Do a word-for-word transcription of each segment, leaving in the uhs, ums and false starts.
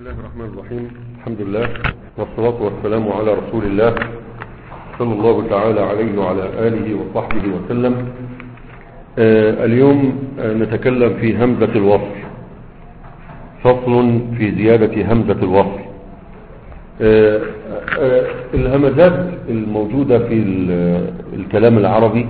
بسم الله الرحمن الرحيم. الحمد لله والصلاة والسلام على رسول الله صلى الله تعالى عليه وعلى آله وصحبه وسلم. آه اليوم آه نتكلم في همزة الوصل، فصل في زيادة همزة الوصل. آه آه الهمزات الموجودة في الكلام العربي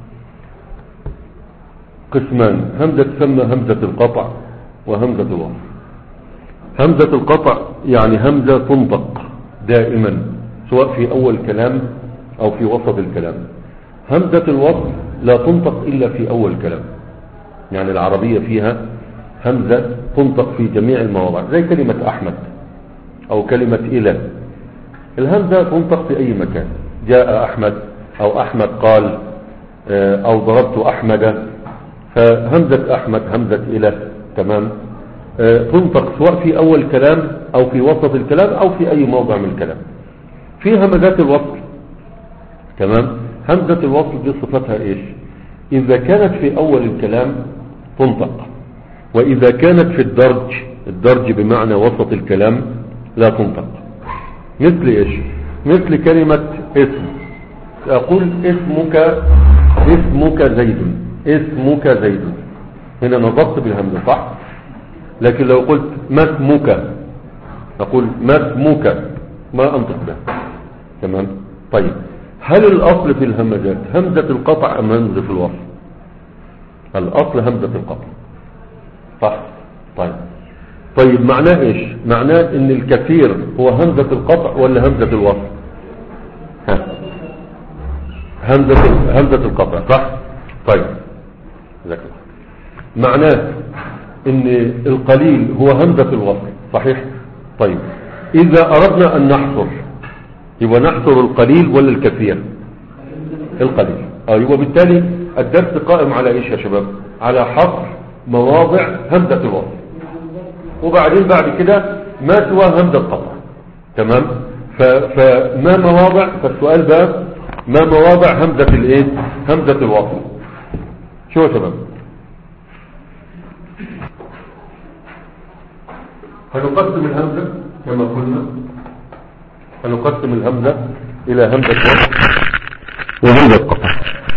قسمان: همزة تسمى همزة القطع وهمزة الوصل. همزة القطع يعني همزة تنطق دائما سواء في أول كلام أو في وسط الكلام. همزة الوصل لا تنطق إلا في أول كلام، يعني العربية فيها همزة تنطق في جميع المواضع، زي كلمة أحمد أو كلمة إلى. الهمزة تنطق في أي مكان، جاء أحمد أو أحمد قال أو ضربت أحمد. فهمزة أحمد همزة إلى تمام تنطق سواء في أول كلام أو في وسط الكلام أو في أي موضع من الكلام. في همزات الوصل تمام. همزة الوصل دي صفتها إيش؟ إذا كانت في أول الكلام تنطق، وإذا كانت في الدرج، الدرج بمعنى وسط الكلام، لا تنطق. مثل إيش؟ مثل كلمة اسم، أقول اسمك اسمك زيد، اسمك زيد، هنا نطقت بالهمزة صح؟ لكن لو قلت ما اسمك، أقول ما اسمك، ما أنطق به تمام. طيب هل الأصل في الهمزات همزة القطع أم همزة الوصل؟ الأصل همزة القطع صح. طيب طيب معناه إيش؟ معناه إن الكثير هو همزة القطع ولا همزة الوصل؟ ها همزة همزة القطع صح. طيب ذاك معناه ان القليل هو همزة الوصل صحيح. طيب اذا اردنا ان نحصر يبقى نحصر القليل ولا الكثير؟ القليل. ايوه بالتالي الدرس قائم على ايش يا شباب؟ على حصر مواضع همزة الوصل، وبعدين بعد كده ما سوى همزة قطع تمام. فما مواضع، فالسؤال بقى ما مواضع همزة الايه؟ همزة الوصل. شو يا شباب؟ هنقسم الهمزة كما قلنا، هنقسم الهمزة إلى همزة وصل وهمزة قطع.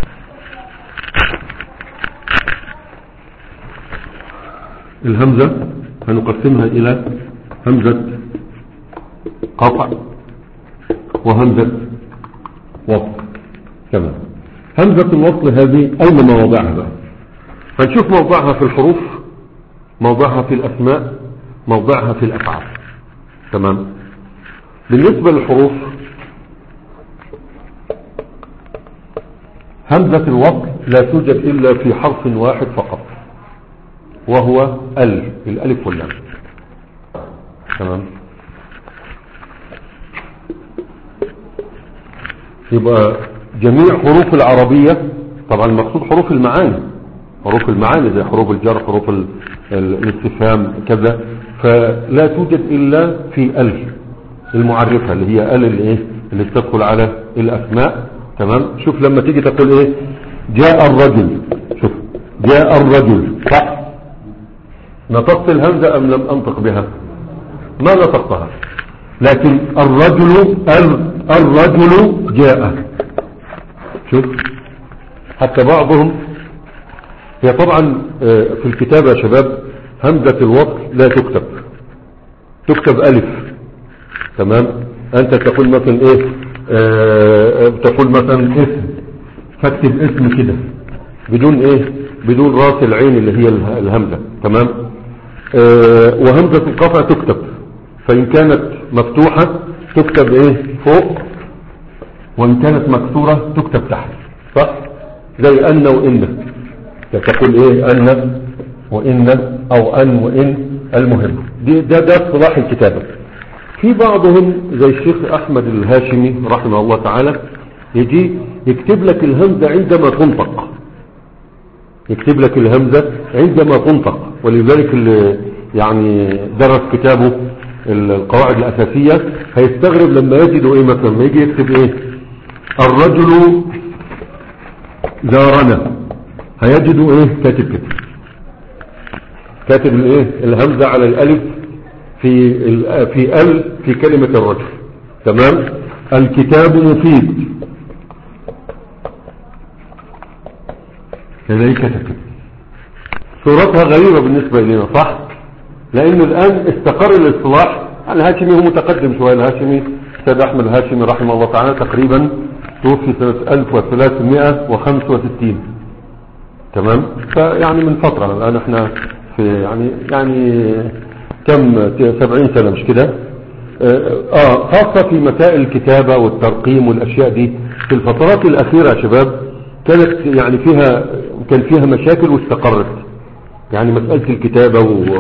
الهمزة هنقسمها إلى همزة قطع وهمزة وصل. تمام. همزة الوصل هذه أين مواضعها بقى؟ هنشوف موضعها في الحروف، موضعها في الأسماء، موضعها في الأفعال. تمام. بالنسبة للحروف همزة الوصل لا توجد إلا في حرف واحد فقط، وهو ال، الألف واللام. تمام. يبقى جميع حروف العربية، طبعا المقصود حروف المعاني، حروف المعاني زي حروف الجر، حروف الاستفهام كذا، فلا توجد إلا في ال المعرفة اللي هي ال اللي ايه اللي تدخل على الأسماء. تمام. شوف لما تيجي تقول ايه جاء الرجل، شوف جاء الرجل صح، نطقت الهمزة أم لم أنطق بها؟ ما نطقتها. لكن الرجل الرجل جاء، شوف حتى بعضهم، هي طبعا في الكتابة يا شباب همزة الوصل لا تكتب، تكتب ألف. تمام. أنت تقول مثلا إيه آه تقول مثلا اسم، فاكتب اسم كده بدون إيه بدون راس العين اللي هي الهمزة. تمام. آه وهمزة القطع تكتب، فإن كانت مفتوحة تكتب إيه فوق، وإن كانت مكسورة تكتب تحت صح. زي أن وإن، تقول إيه أن وإن أو أن وإن. المهم ده ده صلاح الكتابة. في بعضهم زي الشيخ أحمد الهاشمي رحمه الله تعالى يجي يكتب لك الهمزة عندما تنطق، يكتب لك الهمزة عندما تنطق. ولذلك اللي يعني درس كتابه القواعد الأساسية هيستغرب لما يجدوا إيه مثلا ما يجي يكتب إيه الرجل زارنا، هيجدوا إيه كاتب كده، كاتب الايه الهمزة على الالف في ال في ال في كلمة الرجل. تمام. الكتاب مفيد كذلك كتب. صورتها غريبة بالنسبة إلينا صح، لأنه الآن استقر الاصطلاح. الهاشمي هو متقدم شوية. الهاشمي السيد أحمد الهاشمي رحمه الله تعالى تقريبا توفي سنة ألف وثلاثمائة وخمسة وستين. تمام. فيعني من فترة الآن احنا في يعني يعني كم سبعين سنة مش كده. اه خاصة في مسائل الكتابة والترقيم والأشياء دي في الفترات الأخيرة يا شباب كانت يعني فيها كان فيها مشاكل واستقرت. يعني مسألة الكتابة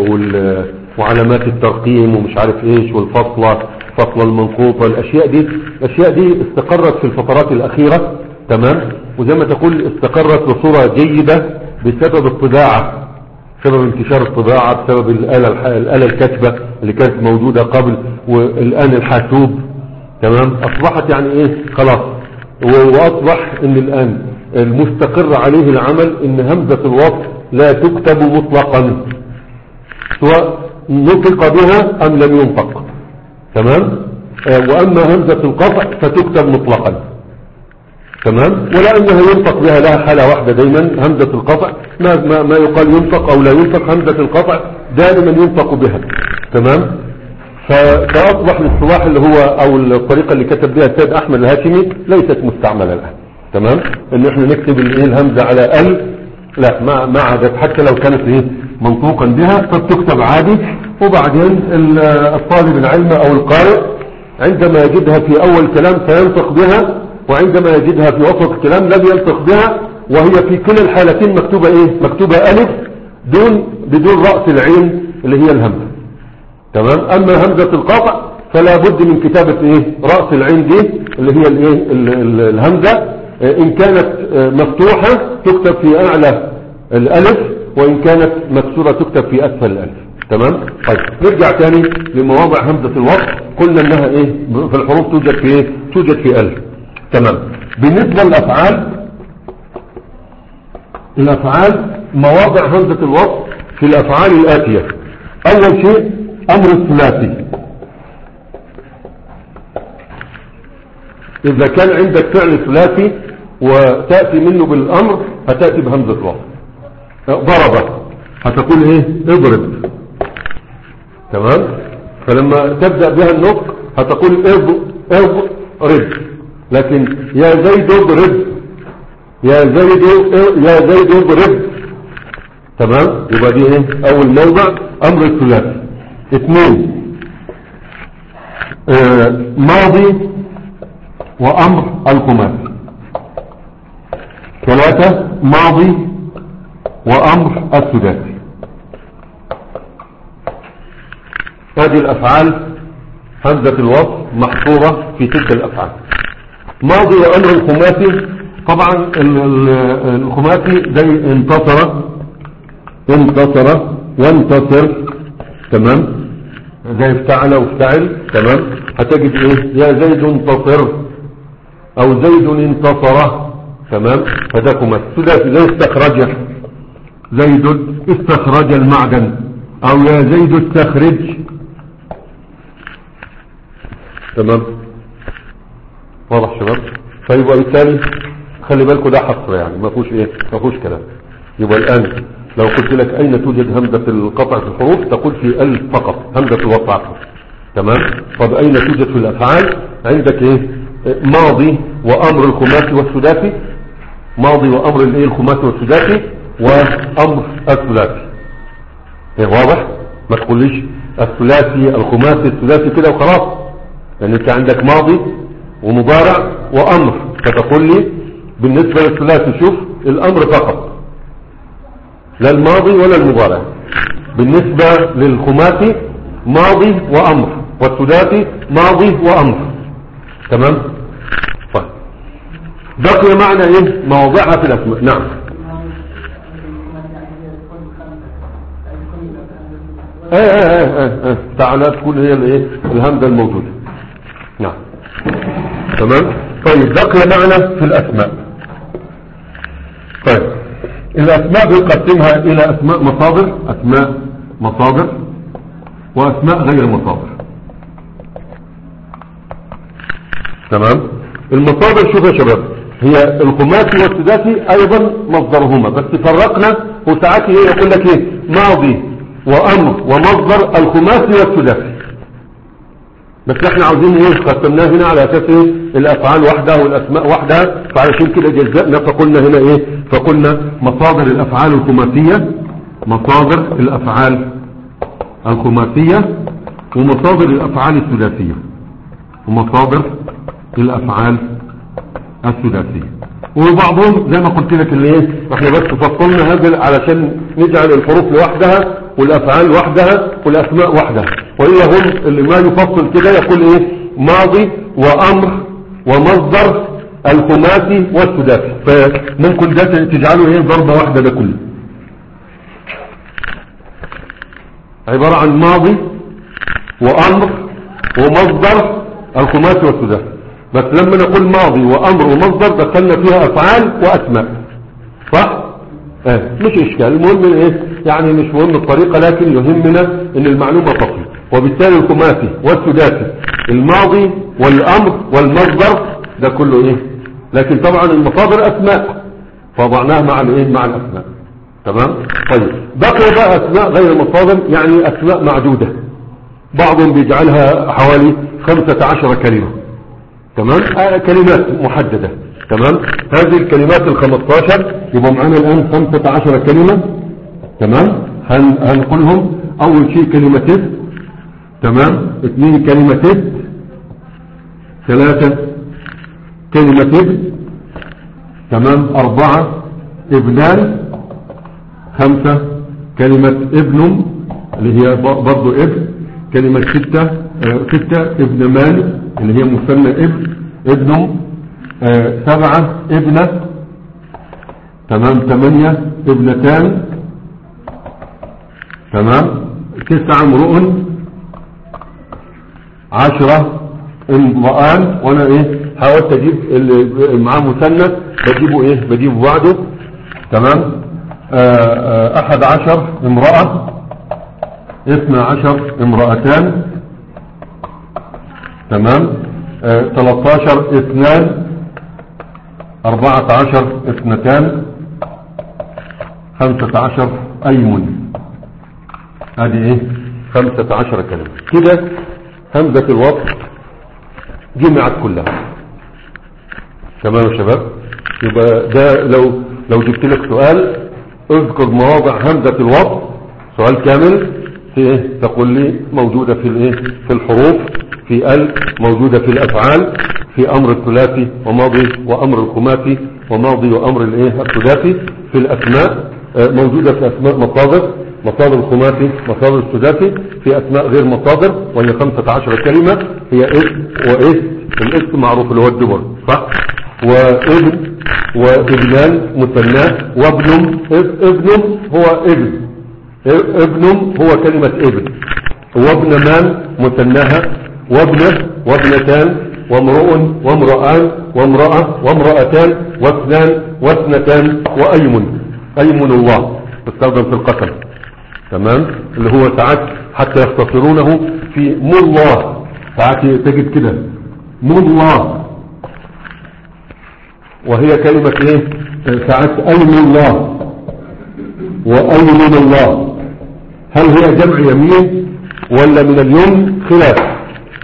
وعلامات الترقيم ومش عارف ايش والفصلة فصل المنقوطة الأشياء دي الأشياء دي استقرت في الفترات الأخيرة. تمام. وزي ما تقول استقرت بصورة جيدة بسبب الطباعة، بسبب انتشار الطباعة، بسبب الآلة الآلة الكاتبة اللي كانت موجودة قبل، والآن الحاسوب. تمام. أصبحت يعني ايه خلاص. وأصبح ان الآن المستقر عليه العمل ان همزة الوصل لا تكتب مطلقا سواء نطق بها ام لم ينطق. تمام. واما همزة القطع فتكتب مطلقا. تمام. ولا انها ينطق بها لها حالة واحدة دائما همزة القطع ما, ما, ما يقال ينطق او لا ينطق همزة القطع دائما ينطق بها. تمام. فاصبح الاصطلاح اللي هو او الطريقة اللي كتب بها السيد احمد الهاشمي ليست مستعملة الان. تمام. ان احنا نكتب الايه الهمزة على ال لا ما ما عادت حتى لو كانت ايه منطوقا بها فبتكتب عادي. وبعدين الطالب العلم او القارئ عندما يجدها في اول كلام سينطق بها، وعندما يجدها في وسط الكلام لم ينطق بها، وهي في كلا الحالتين مكتوبة ايه مكتوبة الف دون بدون رأس العين اللي هي الهمزة. تمام. اما همزة القطع فلا بد من كتابة ايه رأس العين دي اللي هي الايه الهمزة. ان كانت مفتوحة تكتب في اعلى الالف، وان كانت مكسورة تكتب في اسفل الالف. تمام. طيب نرجع تاني لمواضع همزة الوصل. قلنا انها ايه في الحروف توجد في ايه توجد في الف. تمام. بالنسبة للافعال، الافعال مواضع همزة الوصل في الافعال الاتية. اول شيء امر الثلاثي. اذا كان عندك فعل ثلاثي وتأتي منه بالامر هتأتي بهمزة الوصل. ضرب هتقول ايه اضرب. تمام. فلما تبدأ بها النطق هتقول اض اضرب. لكن يا زيد اضرب يا زيد يا زيد اضرب. تمام. يبقى دي ايه اول موضع امر الثلاثي. اثنين آه ماضي وامر الخماسي. ثلاثة ماضي وامر السداسي. هذه الافعال همزة الوصل محصورة في تلك الافعال. ماضي وامر الخماسي طبعا الخماسي زي انتصر انتصر وانتصر. تمام. زي افتعل وافتعل. تمام. هتجد ايه يا زيد انتصر او زيد انتصر. تمام. فده خماسي. سداسي زي استخرج زيد استخرج المعدن او يا زيد استخرج. تمام. واضح شباب. فيبقى بالتالي خلي بالكم ده حصر يعني ما فيهوش ايه ما فيهوش كلام. يبقى الان لو قلت لك اين توجد همزة القطع في الحروف تقول في ال فقط همزة الوصل. تمام. طب اين توجد في الافعال؟ عندك ايه ماضي وامر الخماسي والسداسي. ماضي وامر الايه الخماسي والسداسي وامر الثلاثي. ايه واضح. ما تقوليش الثلاثي الخماسي السداسي كده وخلاص، لان انت عندك ماضي ومضارع وامر. فتقول لي بالنسبة للثلاثي شوف الامر فقط لا الماضي ولا المضارع. بالنسبة للخماسي ماضي وامر، والثلاثي ماضي وامر. تمام. طيب بقي معنى ايه مواضعها في الاسماء. نعم. ايه ايه ايه ايه تعالى تكون هي الايه الهمزة الموجودة. نعم. تمام. طيب بقي معنى في الاسماء. طيب الاسماء بنقسمها الى اسماء مصادر. اسماء مصادر واسماء غير مصادر. تمام. المصادر شوف يا شباب هي الخماسي والسداسي ايضا مصدرهما، بس فرقنا وساعات ايه يقول لك ايه ماضي وامر ومصدر الخماسي والسداسي، بس احنا عاوزين ايه قسمناه هنا على اساس ايه الافعال وحدها والاسماء وحدها، فعلشان كده جزأنا فقلنا هنا ايه فقلنا مصادر الافعال الخماسية، مصادر الافعال الخماسية ومصادر الافعال الثلاثية ومصادر الافعال الثلاثية. وبعضهم زي ما قلت لك اللي ايه احنا بس فصلنا هذا علشان نجعل الحروف لوحدها والافعال وحدها والاسماء وحدها، والا هم اللي ما يفصل كده يقول ايه ماضي وامر ومصدر الخماسي والثلاثي، فممكن ده تجعله ايه ضربة واحدة ده كله عبارة عن ماضي وامر ومصدر الخماسي والثلاثي. بس لما نقول ماضي وامر ومصدر دخلنا فيها افعال واسماء، صح؟ اه مش اشكال، المهم ايه يعني مش مهم الطريقة، لكن يهمنا ان المعلومة تصل. وبالتالي الخماسي والثلاثي الماضي والامر والمصدر ده كله ايه، لكن طبعا المصادر اسماء فوضعناها مع الايه مع الاسماء. تمام. طيب بقي بقى اسماء غير المصادر، يعني اسماء معدودة، بعضهم بيجعلها حوالي خمسة عشر كلمة. تمام. آه كلمات محددة. تمام. هذه الكلمات الخمستاشر يبقى معنا الان خمسة عشر كلمة. تمام. هن هنقولهم اول شيء كلمة اسم. تمام. اثنين كلمة اسم. ثلاثة كلمة ابن. تمام. اربعة ابنان. خمسة كلمة ابن اللي هي برضو ابن. كلمة ستة آه ستة ابن مال اللي هي مثنى ابن ابن. آه سبعة ابنة. تمام. ثمانية ابنتان. تمام. تسعة امرؤ. عشرة امرأان، وانا ايه حاولت اجيب اللي معاه مثنى بجيبه ايه بجيبه بعده. تمام. آه آه احد عشر امرأة. اثنى عشر امرأتان. تمام. آه ثلاثة اثنان. اربعة عشر اثنتان. خمسة عشر ايمن. ادي ايه خمسة عشر كلمة كده. همزة الوصل جمعت كلها. تمام يا شباب. يبقى ده لو لو جبت لك سؤال اذكر مواضع همزة الوصل، سؤال كامل في ايه تقول لي موجودة في الايه في الحروف، في ال موجودة في الافعال، في امر الثلاثي وماضي وامر الخماسي وماضي وامر الايه الثلاثي، في الاسماء موجودة في اسماء مصادر مصادر الخماسي مصادر الثلاثي، في اسماء غير مصادر وهي خمسة عشر كلمة، هي اسم واسم. الاسم معروف اللي هو الدبر، صح؟ وابن وابنان مثناه، وابن ابن هو ابن ابن هو كلمة ابن، وابن مان مثناها، وابنة وابنتان وامرؤ وامرأان وامرأة وامرأتان واثنان واثنتان وأيمن. أيمن الله تستخدم في القسم. تمام. اللي هو ساعات حتى يختصرونه في مو الله، ساعات تجد كده مو الله، وهي كلمة ايه ساعات أيمن الله وأيمن الله. هل هي جمع يمين ولا من اليمن؟ خلاف.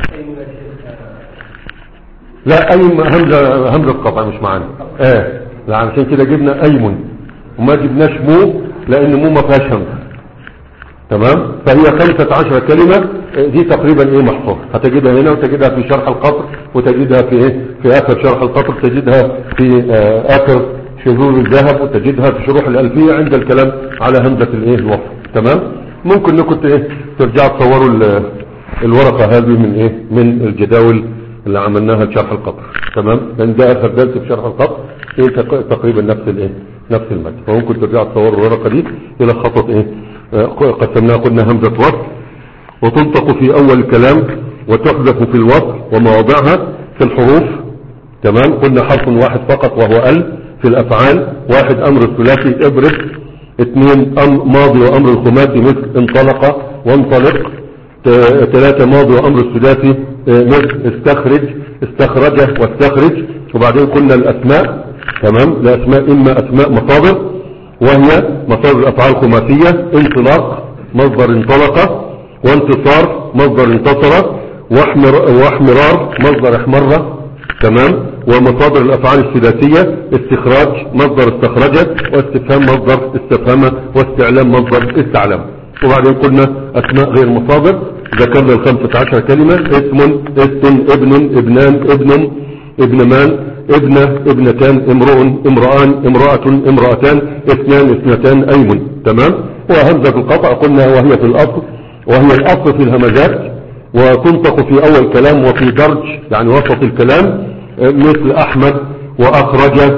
لا أيمن همزة همزة قطع مش معانا. اه لا عشان كده جبنا أيمن وما جبناش مو، لأن مو ما فيهاش همزة. تمام. فهي خمسة عشر كلمة دي تقريبا ايه محفوظ، هتجدها هنا وتجدها في شرح القطر، وتجدها في ايه في اخر شرح القطر، تجدها في آه اخر شذور الذهب، وتجدها في شروح الالفية عند الكلام على همزة الايه الوصف. تمام. ممكن انكم ايه ترجعوا تصوروا الورقة هذه من ايه من الجداول اللي عملناها لشرح القطر. تمام. لان ده اخر درس في شرح القطر ايه تقريبا نفس الايه نفس المادة، فممكن ترجعوا تصوروا الورقة دي الى خطط ايه قسمناها. قلنا همزة وصل وتنطق في اول الكلام وتحذف في الوصل ومواضعها في الحروف. تمام. قلنا حرف واحد فقط وهو ال. في الافعال واحد امر الثلاثي اضرب، اثنين أم ماضي وامر الخماسي مثل انطلق وانطلق، ثلاثة ماضي وأمر الثلاثي مثل استخرج استخرج واستخرج. وبعدين قلنا الأسماء، تمام، الأسماء إما أسماء مصادر وهي مصادر الأفعال الخماسية، انطلاق مصدر انطلق، وانتصار مصدر انتصر، واحمر واحمرار مصدر احمر، تمام. ومصادر الأفعال الثلاثية استخراج مصدر استخرجت، واستفهام مصدر استفهم، واستعلام مصدر استعلم. وبعدين قلنا أسماء غير مصادر، ذكرنا الخمسة عشر كلمة: اسم، اسم، ابن، ابنان، ابن، ابنمان، ابنة، ابنتان، امرؤ، امرأان، امرأة، امرأتان، اثنان، اثنتان، ايم، تمام. وهمزة القطع قلنا وهي في الأصل، وهي الأصل في الهمزات، وتنطق في أول كلام وفي درج يعني وسط الكلام، مثل أحمد وأخرج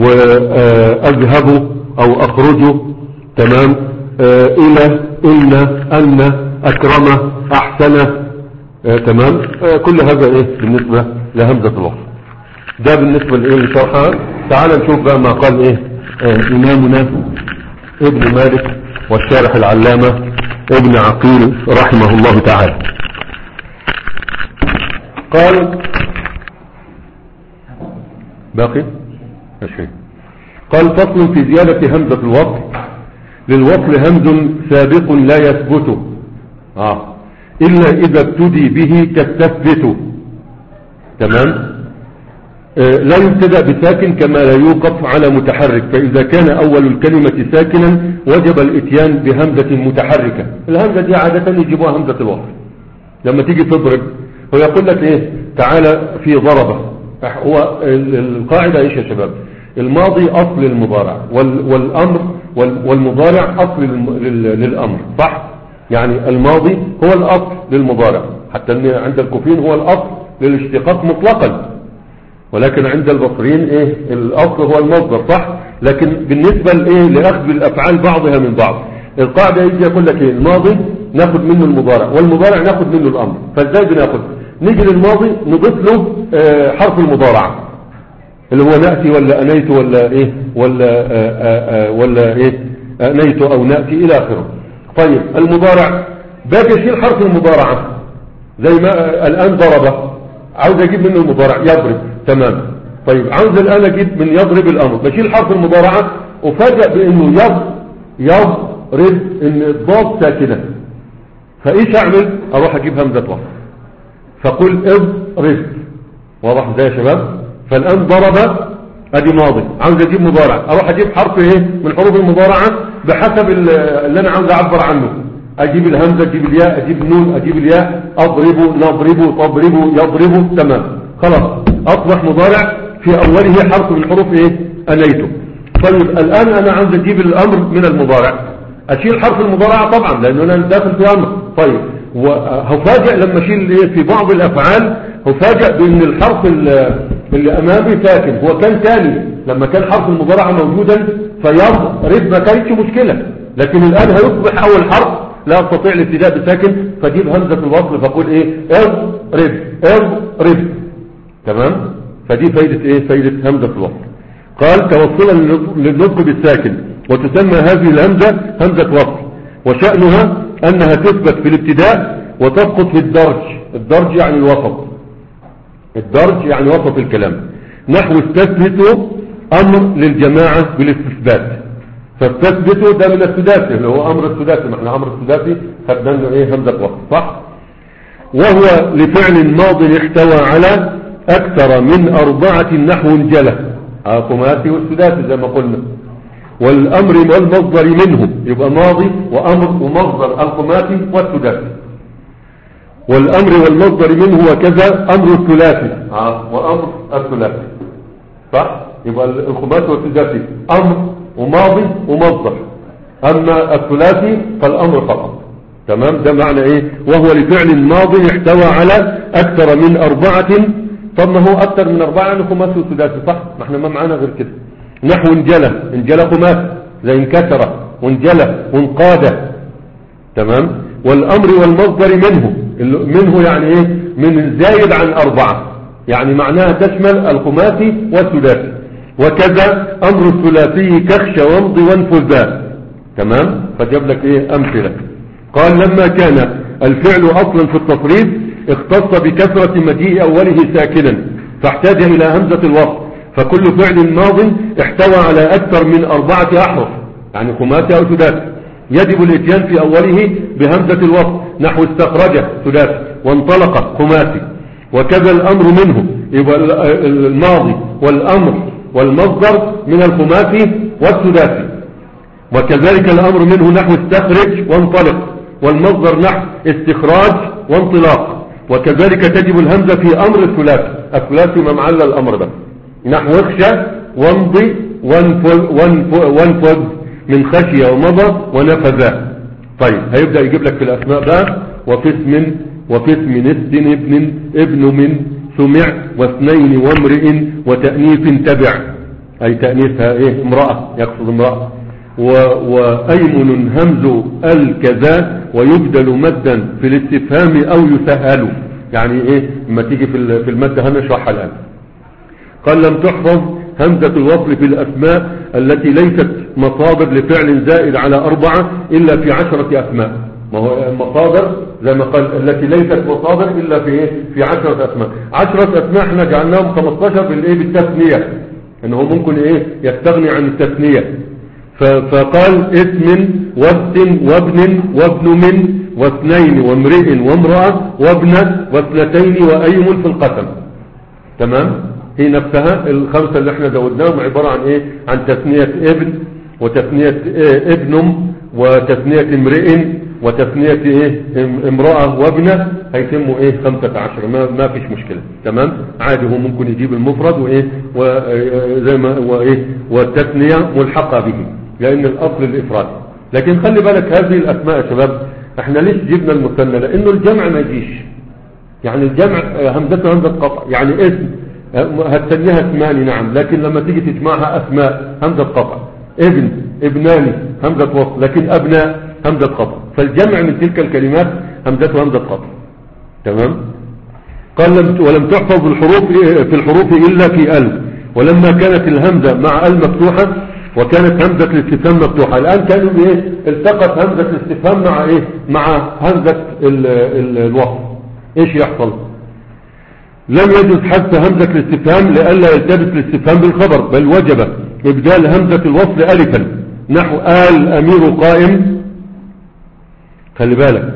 وأذهب أو أخرج، تمام. إلى، إن، أن، أكرم، أحسن، تمام. كل هذا إيه بالنسبة لهمزة الوصل. ده بالنسبة لإيه لشرحها. تعال نشوف بقى ما قال إيه إمامنا ابن مالك والشارح العلامة ابن عقيل رحمه الله تعالى. قال باقي ماشي. قال: فصل في زيادة همزة الوصل. للوصل همز سابق لا يثبت آه. إلا إذا ابتدي به كالتثبت، تمام. آه لا يبتدأ بساكن كما لا يوقف على متحرك، فإذا كان أول الكلمة ساكنا وجب الاتيان بهمزة متحركة. الهمزة دي عادة يجيبوها همزة الوصل لما تيجي تضرب. هو يقول لك إيه؟ تعالى في ضربة. هو القاعدة إيش يا شباب؟ الماضي أصل المضارع، والأمر والمضارع أصل للأمر، صح؟ يعني الماضي هو الأصل للمضارع، حتى عند الكوفيين هو الأصل للاشتقاق مطلقا، ولكن عند البصريين إيه؟ الأصل هو المصدر، صح؟ لكن بالنسبة لإيه؟ لأخذ الأفعال بعضها من بعض، القاعدة يجي يقول لك إيه؟ الماضي ناخد منه المضارع، والمضارع ناخد منه الأمر. فإزاي بناخد؟ نيجي للماضي نضيف له حرف المضارعة اللي هو نأتي ولا أنيت ولا إيه ولا آآ آآ ولا إيه أنيت أو نأتي إلى آخره. طيب المضارع باقي أشيل حرف المضارعة، زي ما الآن ضرب، عاوز أجيب منه المضارع يضرب، تمام. طيب عاوز الآن أجيب من يضرب الأمر، بشيل حرف المضارعة وفاجأ بأنه يض يضرب إن الضاد ساكنة، فإيش أعمل؟ أروح أجيب همزة وصل فقل اضرب. واضح ازاي يا شباب؟ فالآن ضرب ادي ماضي، عاوز اجيب مضارع، اروح اجيب حرف ايه من حروف المضارعة بحسب اللي انا عاوز اعبر عنه. اجيب الهمزة، اجيب الياء، اجيب النون، اجيب الياء، اضربه، نضربه، تضربه، يضربه، تمام. خلاص اصبح مضارع في اوله حرف من حروف ايه انيته. طيب الان انا عاوز اجيب الامر من المضارع، اشيل حرف المضارعة طبعا لانه انا داخل في امر. طيب وهفاجئ لما اشيل ايه في بعض الافعال، هفاجئ بان الحرف اللي امامي ساكن، هو كان ثاني لما كان حرف المضارعة موجودا فيضرب ما كانتش مشكلة، لكن الان هيصبح اول حرف لا استطيع الابتداء بساكن، فجيب همزة الوصل فاقول ايه اضرب اضرب، تمام. فدي فايدة ايه فايدة همزة الوصل. قال: توصلا للنطق بالساكن، وتسمى هذه الهمزة همزة وصل، وشأنها أنها تثبت في الابتداء وتسقط في الدرج. الدرج يعني الوسط، الدرج يعني وسط الكلام. نحو استثبتوا أمر للجماعة بالاستثبات، فاستثبتوا ده من السداسي اللي هو أمر السداسي، ما احنا أمر السداسي خدنا له إيه همزة وسط، صح؟ وهو لفعل ماض احتوى على أكثر من أربعة نحو جلة، خماسي والسداسي زي ما قلنا. والأمر والمصدر منه يبقى ماضي وأمر ومصدر الخماسي والثلاثي. والأمر والمصدر منه وكذا أمر الثلاثي آه. وأمر الثلاثي، صح؟ يبقى الخماسي والثلاثي أمر وماضي ومصدر، أما الثلاثي فالأمر فقط، تمام. ده معنى إيه؟ وهو لفعل ماضي يحتوى على أكثر من أربعة. طب ما هو أكثر من أربعة يعني خماسي وثلاثي، صح؟ ما احنا ما معانا غير كده. نحو انجلى، انجلى خماس زي انكسر وانجلى وانقاد، تمام. والأمر والمصدر منه، منه يعني ايه من زايد عن أربعة، يعني معناها تشمل الخماسي والثلاثي. وكذا أمر الثلاثي كخش وامض وانفذا، تمام. فجاب لك ايه أمثلة. قال: لما كان الفعل أصلا في التصريف اختص بكثرة مجيء أوله ساكنا فاحتاج إلى همزة الوصل، فكل فعل ماض احتوى على أكثر من أربعة أحرف يعني خماسي أو ثلاثي يجب الاتيان في أوله بهمزة الوصل، نحو استخرج ثلاثي وانطلق خماسي. وكذا الأمر منه، يبقى الماضي والأمر والمصدر من الخماسي والثلاثي. وكذلك الأمر منه نحو استخرج وانطلق، والمصدر نحو استخراج وانطلاق. وكذلك تجب الهمزة في أمر الثلاثي، الثلاثي ما معلّ الأمر ده، نحو اخشى وامضي وانفذ من خشية ومضى ونفذ. طيب هيبدأ يجيب لك في الأسماء ده وفي اسم وفي اسم نسد ابن ابن من سمع واثنين وامرئ وتأنيث تبع، أي تأنيثها إيه امرأة، يقصد امرأة. وأيمن همز الكذا ويبدل مدا في الاستفهام أو يسهل، يعني إيه لما تيجي في المادة هنشرحها الآن. قال لم تحفظ همزة الوصل في الأسماء التي ليست مصادر لفعل زائد على أربعة إلا في عشرة أسماء. ما هو مصادر زي ما قال التي ليست مصادر إلا في إيه؟ في عشرة أسماء. عشرة أسماء احنا جعلناهم خمستاشر بالإيه بالتثنية، إنه ممكن إيه يستغني عن التثنية. فقال اسم وابن وابن وابن من واثنين وامرئ وامرأة وابنة واثنتين وأيم في القسم. تمام؟ هي نفسها الخمسة اللي احنا زودناهم عبارة عن ايه؟ عن تثنية ابن وتثنية ايه ابن وتثنية امرئ وتثنية ايه امرأة وابنة، هيتموا ايه خمسة عشر، ما, ما فيش مشكلة. تمام؟ عادي هو ممكن يجيب المفرد وايه وزي ما وايه والتثنية ملحقة به لان الاصل الافراد. لكن خلي بالك هذه الاسماء يا شباب احنا ليش جبنا المثنى؟ لانه الجمع ما يجيش، يعني الجمع همزته همزة قطع، يعني اسم هتسميها اسمان نعم، لكن لما تيجي تجمعها اسماء همزة قطع، ابن ابنان همزة وصل، لكن ابناء همزة قطع، فالجمع من تلك الكلمات همزته همزة قطع. تمام؟ قال لم ولم تحفظ الحروف في الحروف الا في ال، ولما كانت الهمزة مع ال مفتوحة وكانت همزة الاستفهام مفتوحة. الان كانوا ايه التقت همزة الاستفهام مع ايه مع همزة ال ال الوصل، ايش يحصل؟ لم يجوز حذف همزة الاستفهام لئلا يلتبس الاستفهام بالخبر، بل وجب ابدال همزة الوصل الفا، نحو آل امير قائم، خلي بالك،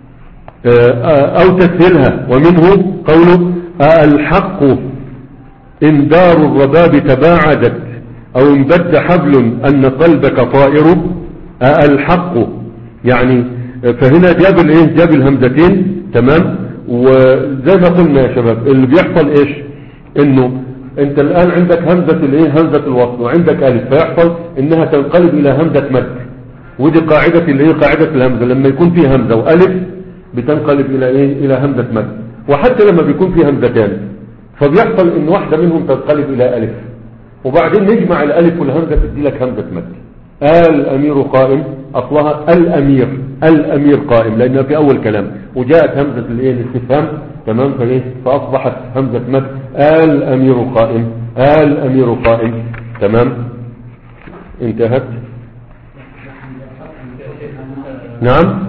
او تسهيلها، ومنه قوله الحق ان دار الرباب تباعدت او انبد حبل ان قلبك طائر. الحق يعني فهنا جاب الايه جاب الهمزتين. تمام؟ وزي ما قلنا يا شباب اللي بيحصل ايش؟ انه انت الان عندك همزة الايه همزة الوصل وعندك الف، فيحصل انها تنقلب الى همزة مد، ودي قاعدة الايه قاعدة الهمزة، لما يكون في همزة والف بتنقلب الى ايه الى همزة مد. وحتى لما بيكون في همزتان فبيحصل ان واحدة منهم تنقلب الى الف، وبعدين نجمع الالف والهمزة تدي لك همزة مد. الامير قائم اصلها الامير الامير قائم لانها في اول كلام، وجاءت همزة الايه الاستفهام. تمام؟ فايه فاصبحت همزة مد الامير قائم الامير قائم. تمام؟ انتهت. نعم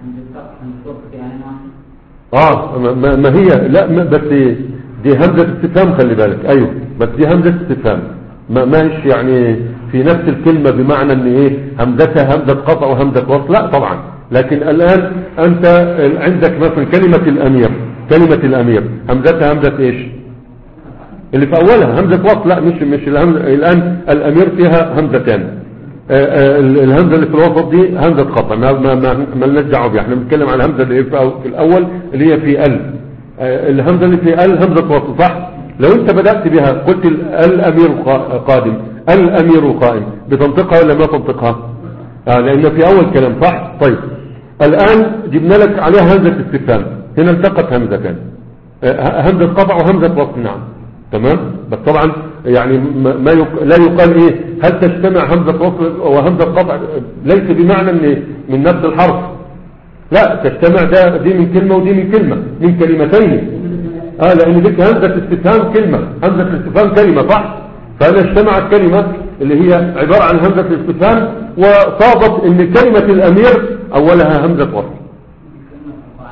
اه ما, ما هي لا ما بس دي, دي همزة استفهام، خلي بالك. ايوه بس دي همزة استفهام، ما ماهيش يعني في نفس الكلمة بمعنى ان ايه همزتها همزة قطع وهمزة وصل، لا طبعا. لكن الان انت عندك مثلا كلمة الامير، كلمة الامير همزتها همزة ايش اللي في اولها؟ همزة وصل، لا مش مش الان الامير فيها همزتان، الهمزة اللي في الوسط دي همزة قطع، ما ما ما لناش دعوه بيها، احنا بنتكلم على الهمزة اللي في الاول اللي هي في ال، الهمزة اللي في ال همزة وصل صح. لو انت بدأت بها قلت الامير قادم الامير قائم، بتنطقها ولا ما تنطقها؟ آه لان في اول كلام صح. طيب الان جبنا لك عليها همزة استفهام، هنا التقت همزتان، آه همزة قطع وهمزة وصل. نعم تمام. بس طبعا يعني ما يق... لا يقال ايه هل تجتمع همزة وصل وهمزة قطع، ليس بمعنى ان من نفس الحرف، لا تجتمع ده دي من كلمة ودي من كلمة من كلمتين. اه لان ديك همزة استفهام كلمة، همزة الاستفهام كلمة صح. فانا اجتمعت كلمة اللي هي عبارة عن همزة الاستفهام وصابت ان كلمة الامير اولها همزة وصل.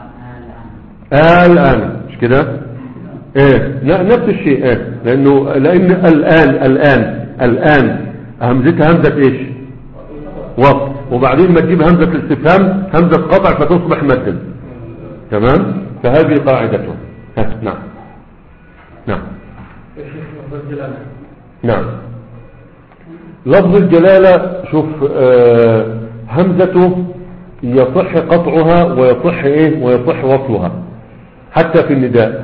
آه الآن مش كده؟ ايه نفس الشيء. ايه لانه لان الآن الآن الآن همزتها همزة ايش؟ وقت، وبعدين ما تجيب همزة الاستفهام همزة قطع فتصبح مدا. تمام؟ فهذه قاعدته. نعم نعم نعم. لفظ الجلالة شوف آه همزته يصح قطعها ويصح ايه ويصح وصلها حتى في النداء.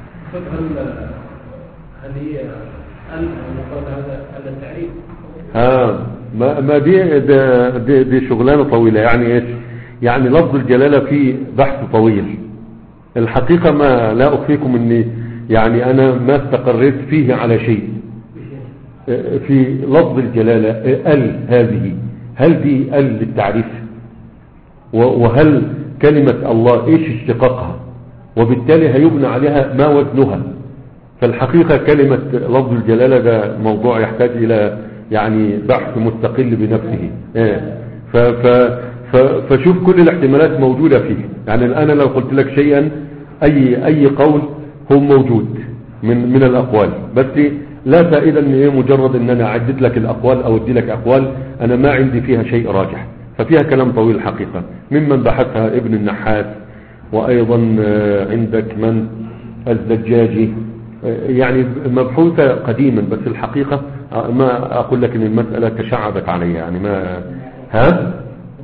هل هي هذا التعريف؟ ها ما ما دي دي, دي شغلانه طويله. يعني ايش؟ يعني لفظ الجلاله فيه بحث طويل. الحقيقه ما لا اخفيكم اني يعني انا ما استقريت فيه على شيء. في لفظ الجلاله ال هذه هل دي ال للتعريف؟ وهل كلمه الله ايش اشتقاقها؟ وبالتالي هيبنى عليها ما وزنها. فالحقيقة كلمة لفظ الجلالة ده موضوع يحتاج إلى يعني بحث مستقل بنفسه. ف ف ف فشوف كل الاحتمالات موجودة فيه. يعني الآن لو قلت لك شيئا أي أي قول هو موجود من من الأقوال، بس لا فائدة ان ايه مجرد ان انا اعدد لك الأقوال او ادي لك أقوال انا ما عندي فيها شيء راجح. ففيها كلام طويل الحقيقة ممن بحثها ابن النحاس، وأيضا عندك من الزجاجي، يعني مبحوثة قديما. بس الحقيقة ما أقول لك إن المسألة تشعبت علي. يعني ما ها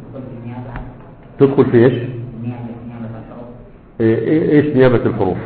تدخل في إيش؟ إيش نيابة الحروف؟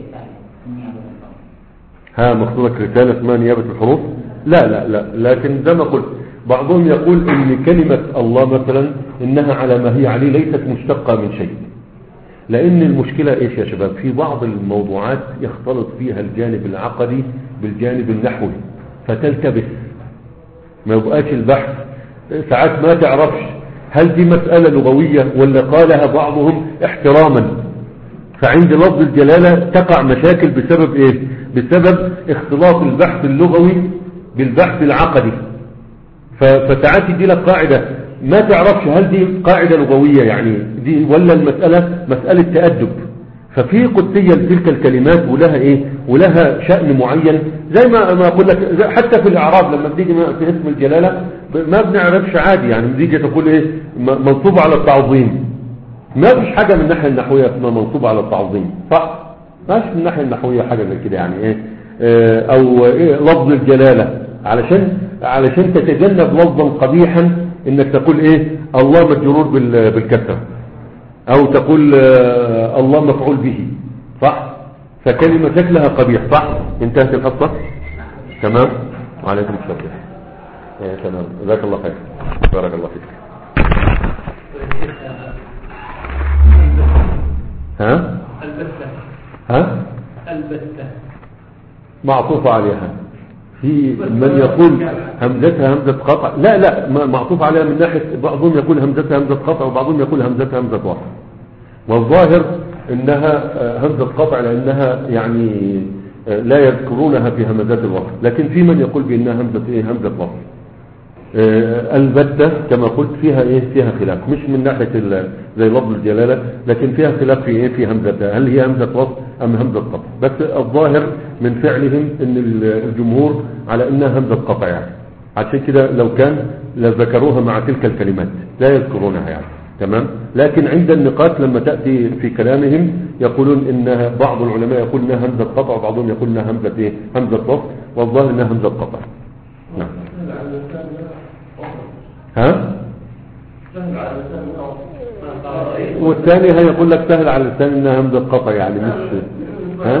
ها مقصودك رسالة اسمها نيابة الحروف؟ لا لا لا. لكن زي ما قلت بعضهم يقول إن كلمة الله مثلا إنها على ما هي عليه ليست مشتقة من شيء. لأن المشكلة إيش يا شباب؟ في بعض الموضوعات يختلط فيها الجانب العقدي بالجانب النحوي فتلتبس، ما يبقاش البحث ساعات ما تعرفش هل دي مسألة لغوية ولا قالها بعضهم احتراما. فعند لفظ الجلالة تقع مشاكل بسبب إيه؟ بسبب اختلاط البحث اللغوي بالبحث العقدي. فساعات يدي لك قاعدة ما تعرفش هل دي قاعدة لغوية يعني دي ولا المسألة مسألة تأدب. ففي قدسية لتلك الكلمات ولها ايه ولها شأن معين. زي ما ما اقول لك حتى في الاعراب لما بتيجي في اسم الجلالة ما بنعرفش عادي. يعني بتيجي تقول ايه منصوب على التعظيم، ما فيش حاجة من الناحية النحوية اسمها منصوب على التعظيم، صح؟ ما فيش من الناحية النحوية حاجة زي كده. يعني ايه او ايه لفظ الجلالة علشان علشان تتجنب لفظا قبيحا انك تقول ايه الله مجرور بالكسره، او تقول آه الله مفعول به، صح؟ فكلمة شكلها قبيح، صح؟ انتهت الحصة. تمام. وعليكم السلام. ايه تمام. جزاك الله خير. بارك الله فيك. ها البتة ها البتة معطوف عليها. في من يقول همزتها همزة قطع، لا لا معطوف عليها من ناحية بعضهم يقول همزتها همزة قطع وبعضهم يقول همزتها همزة وصل. والظاهر انها همزة قطع لانها يعني لا يذكرونها في همزات الوصل، لكن في من يقول بانها همزة ايه همزة وصل. البتة كما قلت فيها ايه فيها خلاف، مش من ناحية زي لفظ الجلالة، لكن فيها خلاف في ايه في همزتها هل هي همزة وصل ام همزة قطع. بس الظاهر من فعلهم ان الجمهور على انها همزة قطع. يعني عشان كده لو كان لذكروها مع تلك الكلمات لا يذكرونها يعني. تمام. لكن عند النقاط لما تأتي في كلامهم يقولون انها بعض العلماء يقول انها همزة قطع وبعضهم يقول انها همزة ايه همزة وصل، والظاهر انها همزة قطع. نعم. ها والثاني هي يقول لك سهل على اللسان انها همزة قطع يعني مش ها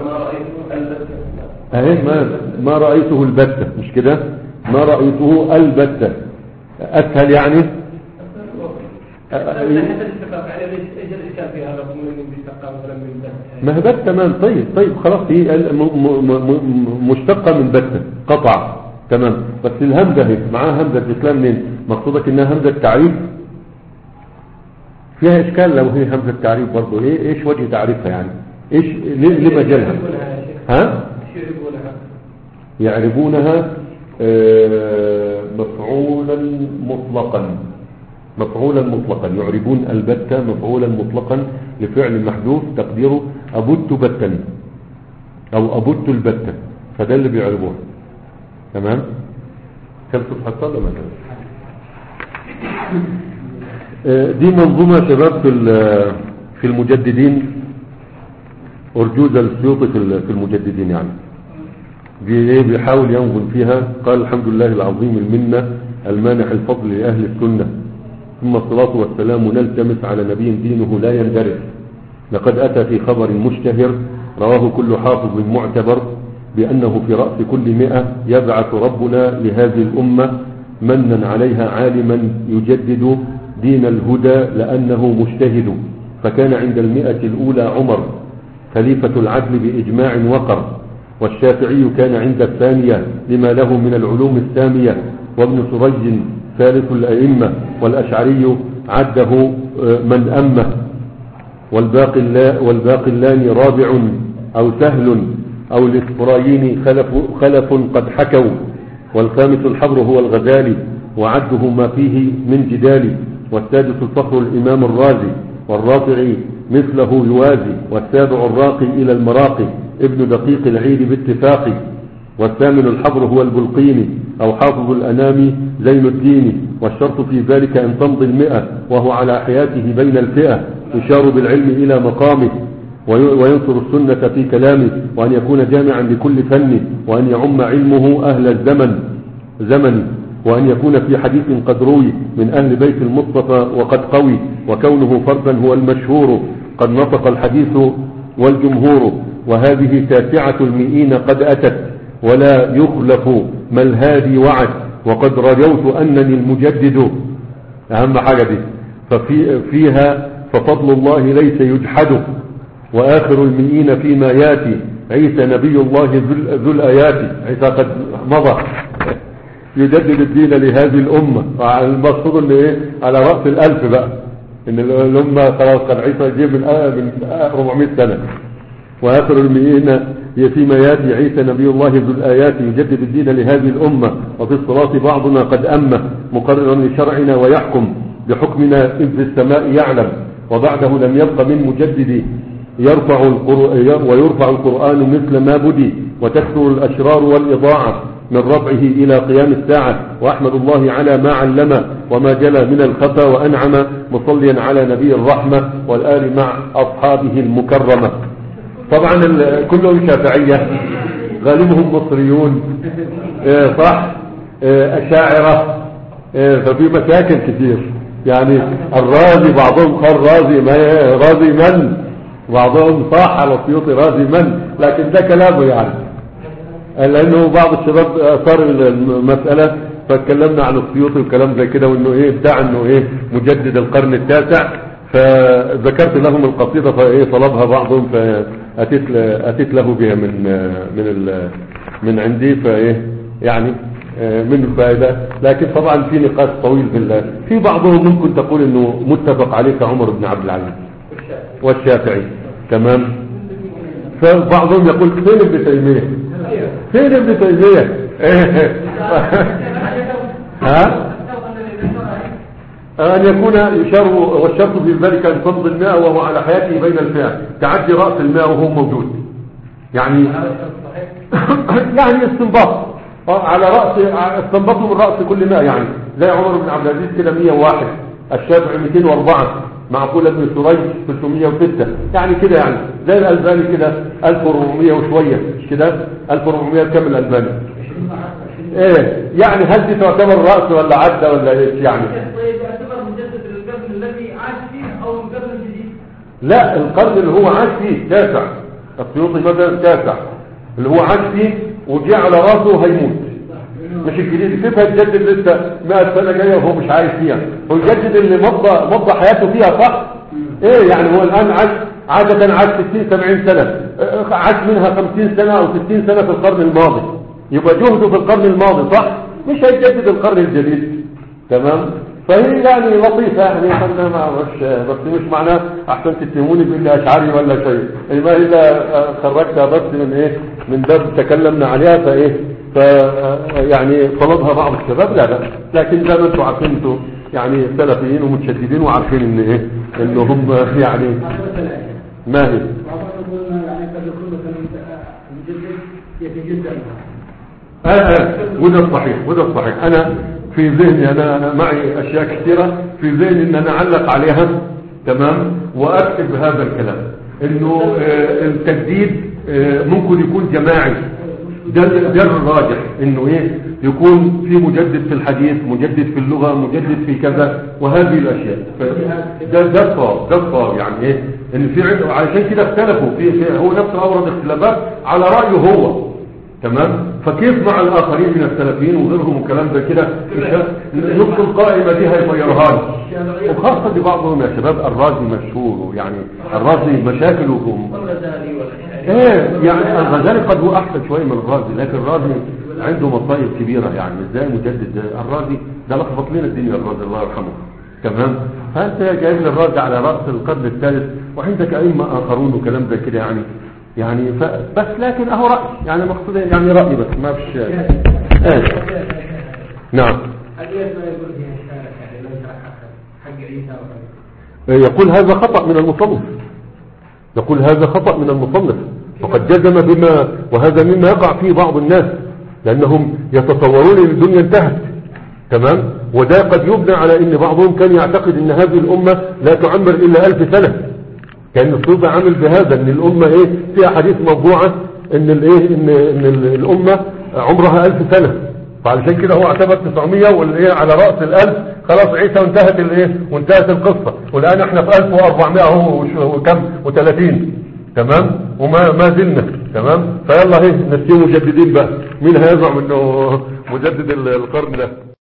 اهي ما ما رأيته البتة مش كده ما رأيته البتة اسهل يعني. ما هي بتة تمام. طيب طيب خلاص هي مشتقة من بتة قطع تمام. بس الهمزة هي معاها همزة الإسلام منين؟ مقصودك انها همزة تعريف فيها اشكال. لو هي همزة تعريف برضو ايه ايش وجه تعريفها يعني ايش ليه مجالها؟ ها يعربونها آه مفعولا مطلقا مفعولا مطلقا، يعربون البتة مفعولا مطلقا لفعل محذوف تقديره أبت بتا أو أبت البتة، فده اللي بيعربوها. تمام. خلصت حصل ولا ما دي منظومة شباب في في المجددين، أرجوز السيوطي في المجددين يعني بيحاول ينظم فيها. قال الحمد لله العظيم المنة المانح الفضل لأهل السنة، ثم الصلاة والسلام نلتمس على نبي دينه لا يندرس. لقد أتى في خبر مشتهر رواه كل حافظ معتبر بأنه في رأس كل مئة يبعث ربنا لهذه الأمة منا عليها عالما يجدد دين الهدى لأنه مجتهد. فكان عند المئة الأولى عمر خليفة العدل بإجماع وقر، والشافعي كان عند الثانية لما له من العلوم السامية، وابن سريج ثالث الأئمة، والأشعري عده من أمه، والباقلان رابع أو سهل، أو الإسفرايين خلف, خلف قد حكوا، والخامس الحبر هو الغزالي وعده ما فيه من جدال، والسادس الفخر الإمام الرازي، والرافع مثله يوازي، والسابع الراقي إلى المراقي ابن دقيق العيد باتفاق، والثامن الحبر هو البلقيني أو حافظ الأنام زين الدين. والشرط في ذلك أن تمضي المئة وهو على حياته بين الفئة، يشار بالعلم إلى مقامه، وينصر السنة في كلامه، وأن يكون جامعا لكل فن، وأن يعم علمه أهل الزمن زمن، وأن يكون في حديث قد روي من أهل بيت المصطفى وقد قوي، وكونه فردا هو المشهور قد نطق الحديث والجمهور. وهذه تاسعة المئين قد أتت ولا يخلف ما الهادي وعد، وقد رجوت أنني المجدد. أهم حاجة دي ففي فيها ففضل الله ليس يجحد، وآخر المئين فيما ياتي عيسى نبي الله ذو الآيات. عيسى قد مضى يجدد الدين لهذه الأمة. المقصود اللي ايه على رأس الألف بقى، إن الأمة خلاص كان عيسى يجيب من أربعمائة سنة. وآخر المئين فيما ياتي عيسى نبي الله ذو الآيات يجدد الدين لهذه الأمة. وفي الصلاة بعضنا قد أمه مقررا لشرعنا ويحكم بحكمنا إذ في السماء يعلم. وبعده لم يبق من مجدد يرفع ويرفع القرآن مثل ما بدي، وتكثر الأشرار والإضاعة من رفعه إلى قيام الساعة. وأحمد الله على ما علم وما جلى من الخفا، وأنعم مصليا على نبي الرحمة والآل مع أصحابه المكرمة. طبعا كلهم شافعية، غالبهم مصريون صح، أشاعرة، ففي مشاكل كثير يعني. الرازي بعضهم قال رازي ما رازي من، بعضهم صح على السيوطي رازي من، لكن ده كلامه يعني، لأنه بعض الشباب أثار المسألة فاتكلمنا عن السيوطي وكلام زي كده، وإنه إيه ادعى إنه إيه مجدد القرن التاسع. فذكرت لهم القصيدة فإيه طلبها بعضهم، فأتيت أتيت له بها من من ال من عندي، فإيه يعني من الفائدة. لكن طبعا في نقاش طويل في في بعضهم ممكن تقول إنه متفق عليه كعمر بن عبد العزيز والشافعي. تمام. فبعضهم يقول فين ابن تيمية، فين ابن تيمية ها أن يكون يشار، والشرط في ذلك أن تمضي الماء وهو على حياته بين الفئة، تعدي رأس الماء وهو موجود يعني يعني استنباط على رأس، استنبطوا من رأس كل ماء يعني، زي عمر بن عبد العزيز كده مئة وواحد، الشافعي مئتين وأربعة، معقول ابن سريج ثلاثمائة وستة يعني كده يعني، زي الألباني كده ألف وأربعمائة وشوية كده، ألف وأربعمائة كم الألباني ايه يعني. هل دي تعتبر رأس ولا عدة ولا ايش يعني؟ طيب يعتبر مجدد القرن الذي عاش فيه او القرن الجديد؟ لا، القرن اللي هو عاش فيه تاسع، السيوطي مثلا تاسع اللي هو عاش فيه وجاء على راسه هيموت، مش الجديد. كيف هيجدد لسه مئة سنة جاية وهو مش عايش فيها؟ هو يجدد اللي مضى مضى حياته فيها صح؟ ايه يعني هو الان عاش عادة عاش ستين سبعين سنة، عاش منها خمسين سنة او ستين سنة في القرن الماضي، يبقى جهده في القرن الماضي صح، مش هيجدد القرن الجديد. تمام. فهي يعني لطيفة يعني، خلنا ما مش بس مش معناه احسن تتهموني باللي اشعري ولا شيء، ما اذا خرجتها بس من ايه من باب تكلمنا عليها فايه ف يعني طلبها بعض الشباب لا لا، لكن زي ما انتم عارفين انتم يعني سلفيين ومتشددين وعارفين ان ايه ان هم يعني ما هي يعني قد يكون مثلا المجدد يتجدد اه اه وده الصحيح وده الصحيح. انا في ذهني انا, أنا معي اشياء كثيرة في ذهني ان انا اعلق عليها تمام واكتب هذا الكلام انه آه التجديد آه ممكن يكون جماعي. ده ده الراجح انه ايه يكون في مجدد في الحديث مجدد في اللغة مجدد في كذا وهذه الاشياء. ده ده الصواب ده الصواب يعني ايه ان في عنده علشان كده اختلفوا في, في هو نفسه اورد اختلافات على رايه هو تمام. فكيف مع الاخرين من السلفيين وغيرهم وكلام ده كده نص القائمه دي هيغيرها لي. وخاصه ببعضهم يا شباب الرازي مشهور يعني الرازي مشاكله ايه يعني الغزالي قد هو احسن شويه من الرازي لكن الرازي عنده مصايب كبيره يعني ازاي مجدد الرازي ده لخبط لنا الدنيا الرازي الله يرحمه تمام. فانت جايب لي الرازي على راس القرن الثالث وعندك ائمه اخرون وكلام ده كده يعني يعني بس لكن اهو رأي يعني مقصود يعني رأي بس ما فيش ايه. نعم يقول هذا خطأ من المصنف يقول هذا خطأ من المصنف وقد جزم بما وهذا مما يقع فيه بعض الناس لأنهم يتصورون ان الدنيا انتهت تمام. وده قد يبنى على ان بعضهم كان يعتقد ان هذه الأمة لا تعمر إلا ألف سنة. كان الصوفة عامل بهذا ان الامة ايه فيها حديث موضوعة ان الايه ان, إن الامة عمرها الف سنة فعلشان كده هو اعتبر تسعمية والايه على رأس الالف خلاص عيسى وانتهت الايه وانتهت القصة والان احنا في الف واربعمائة اهو وكم وثلاثين تمام وما ما زلنا تمام. فيلا ايه نسيه مجددين بقى مين هيزعم انه مجدد القرن ده.